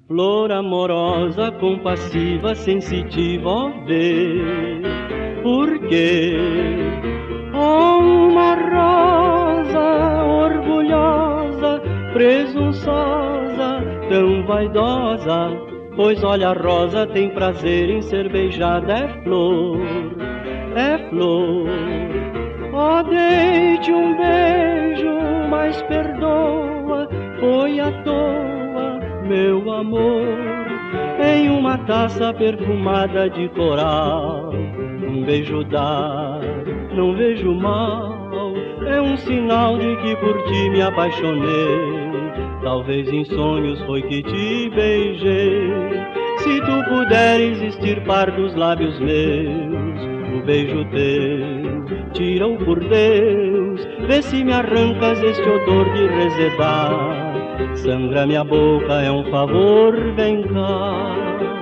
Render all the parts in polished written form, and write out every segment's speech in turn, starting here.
Flor amorosa, compassiva, sensitiva, ó vê, por quê? Oh, uma rosa orgulhosa, presunçosa, tão vaidosa, pois olha a rosa tem prazer em ser beijada, é flor, é flor. Oh, dei-te um beijo, mas perdoa, foi à toa, meu amor, em uma taça perfumada de coral. Um beijo dar, não vejo mal, é um sinal de que por ti me apaixonei. Talvez em sonhos foi que te beijei. Se tu puderes extirpar dos lábios meus o beijo teu, tira-o por Deus, vê se me arrancas este odor de resedar. Sangra minha boca, é um favor, vem cá.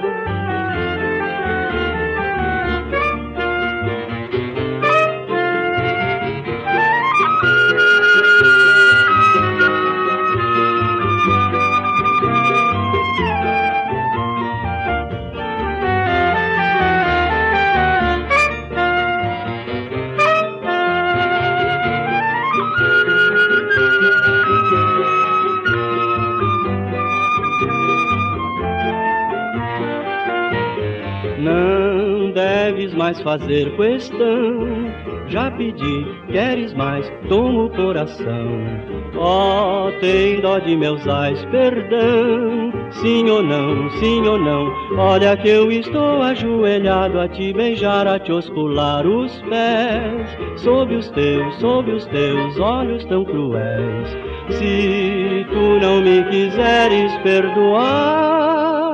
Não deves mais fazer questão, já pedi, queres mais, toma o coração. Oh, tem dó de meus ais, perdão, sim ou não, olha que eu estou ajoelhado a te beijar, a te oscular os pés, sob os teus olhos tão cruéis. Se tu não me quiseres perdoar,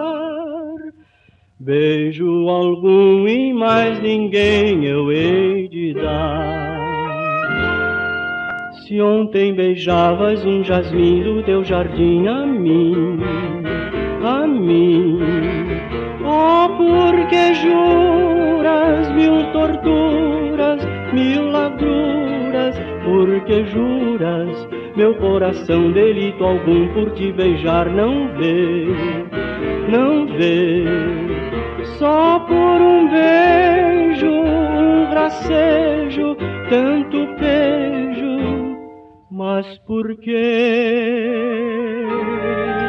beijo algum e mais ninguém eu hei de dar. Se ontem beijavas um jasmim do teu jardim a mim, oh, porque juras mil torturas, mil lavduras, porque juras meu coração delito algum por te beijar não vê, não vê. Só por um beijo, um gracejo, tanto beijo, mas por quê?